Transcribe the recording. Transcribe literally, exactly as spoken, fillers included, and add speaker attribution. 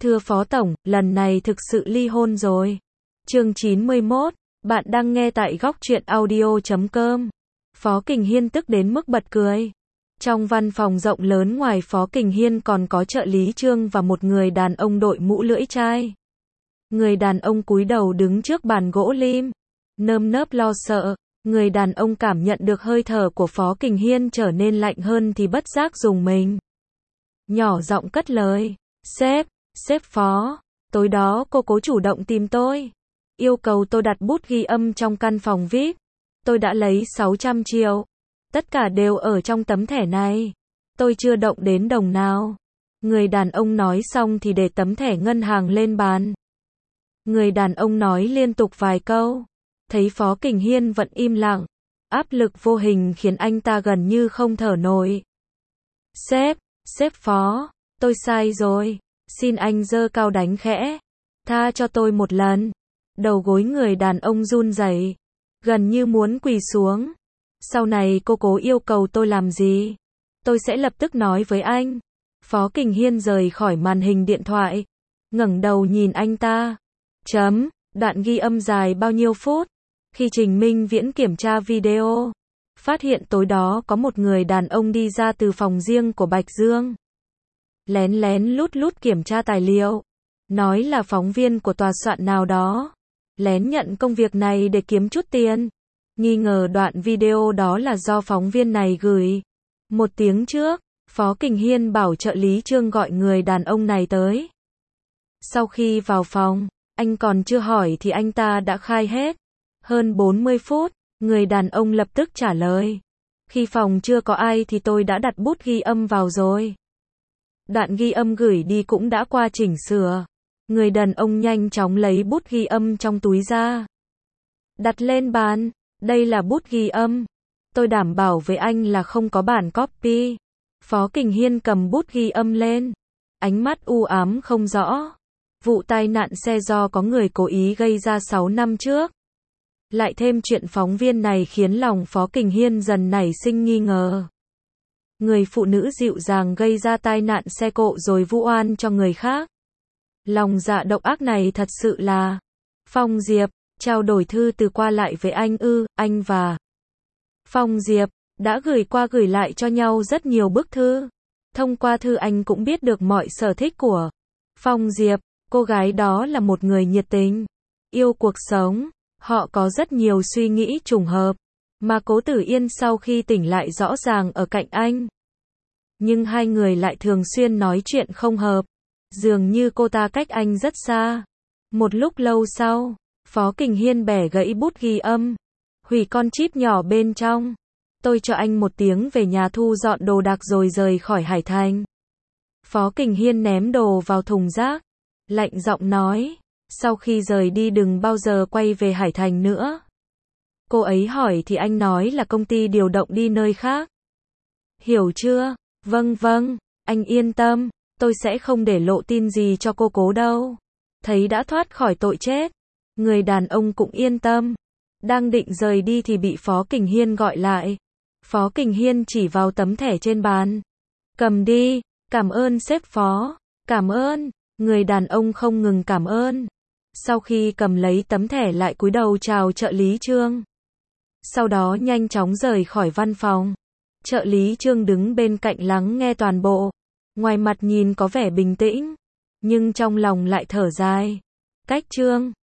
Speaker 1: Thưa Phó Tổng, lần này thực sự ly hôn rồi. Chương chín mươi mốt, bạn đang nghe tại góc truyện audio chấm com. Phó Kình Hiên tức đến mức bật cười. Trong văn phòng rộng lớn ngoài Phó Kình Hiên còn có trợ lý Trương và một người đàn ông đội mũ lưỡi chai. Người đàn ông cúi đầu đứng trước bàn gỗ lim, nơm nớp lo sợ. Người đàn ông cảm nhận được hơi thở của Phó Kình Hiên trở nên lạnh hơn thì bất giác rùng mình. Nhỏ giọng cất lời, sếp, sếp Phó, tối đó cô cố chủ động tìm tôi, yêu cầu tôi đặt bút ghi âm trong căn phòng vi ai pi. Tôi đã lấy sáu trăm triệu. Tất cả đều ở trong tấm thẻ này. Tôi chưa động đến đồng nào. Người đàn ông nói xong thì để tấm thẻ ngân hàng lên bàn. Người đàn ông nói liên tục vài câu. Thấy Phó Kình Hiên vẫn im lặng. Áp lực vô hình khiến anh ta gần như không thở nổi. Sếp, sếp Phó, tôi sai rồi. Xin anh giơ cao đánh khẽ. Tha cho tôi một lần. Đầu gối người đàn ông run rẩy, gần như muốn quỳ xuống. Sau này cô cố yêu cầu tôi làm gì, tôi sẽ lập tức nói với anh. Phó Kình Hiên rời khỏi màn hình điện thoại, ngẩng đầu nhìn anh ta. Chấm, đoạn ghi âm dài bao nhiêu phút. Khi Trình Minh Viễn kiểm tra video, phát hiện tối đó có một người đàn ông đi ra từ phòng riêng của Bạch Dương. Lén lén lút lút kiểm tra tài liệu. Nói là phóng viên của tòa soạn nào đó. Lén nhận công việc này để kiếm chút tiền. Nghi ngờ đoạn video đó là do phóng viên này gửi. Một tiếng trước, Phó Kình Hiên bảo trợ lý Trương gọi người đàn ông này tới. Sau khi vào phòng, anh còn chưa hỏi thì anh ta đã khai hết. Hơn bốn mươi phút, người đàn ông lập tức trả lời. Khi phòng chưa có ai thì tôi đã đặt bút ghi âm vào rồi. Đoạn ghi âm gửi đi cũng đã qua chỉnh sửa. Người đàn ông nhanh chóng lấy bút ghi âm trong túi ra. Đặt lên bàn. Đây là bút ghi âm. Tôi đảm bảo với anh là không có bản copy. Phó Kình Hiên cầm bút ghi âm lên. Ánh mắt u ám không rõ. Vụ tai nạn xe do có người cố ý gây ra sáu năm trước. Lại thêm chuyện phóng viên này khiến lòng Phó Kình Hiên dần nảy sinh nghi ngờ. Người phụ nữ dịu dàng gây ra tai nạn xe cộ rồi vu oan cho người khác. Lòng dạ độc ác này thật sự là Phong Diệp. Trao đổi thư từ qua lại với anh ư, anh và Phong Diệp đã gửi qua gửi lại cho nhau rất nhiều bức thư. Thông qua thư anh cũng biết được mọi sở thích của Phong Diệp. Cô gái đó là một người nhiệt tình, yêu cuộc sống. Họ có rất nhiều suy nghĩ trùng hợp. Mà Cố Tử Yên sau khi tỉnh lại rõ ràng ở cạnh anh. Nhưng hai người lại thường xuyên nói chuyện không hợp. Dường như cô ta cách anh rất xa. Một lúc lâu sau, Phó Kình Hiên bẻ gãy bút ghi âm. Hủy con chip nhỏ bên trong. Tôi cho anh một tiếng về nhà thu dọn đồ đạc rồi rời khỏi Hải Thành. Phó Kình Hiên ném đồ vào thùng rác. Lạnh giọng nói. Sau khi rời đi đừng bao giờ quay về Hải Thành nữa. Cô ấy hỏi thì anh nói là công ty điều động đi nơi khác. Hiểu chưa? Vâng vâng, anh yên tâm. Tôi sẽ không để lộ tin gì cho cô Cố đâu. Thấy đã thoát khỏi tội chết. Người đàn ông cũng yên tâm. Đang định rời đi thì bị Phó Kình Hiên gọi lại. Phó Kình Hiên chỉ vào tấm thẻ trên bàn. Cầm đi, cảm ơn sếp Phó. Cảm ơn. Người đàn ông không ngừng cảm ơn. Sau khi cầm lấy tấm thẻ lại cúi đầu chào trợ lý Trương. Sau đó nhanh chóng rời khỏi văn phòng. Trợ lý Trương đứng bên cạnh lắng nghe toàn bộ. Ngoài mặt nhìn có vẻ bình tĩnh, nhưng trong lòng lại thở dài. Cách Trương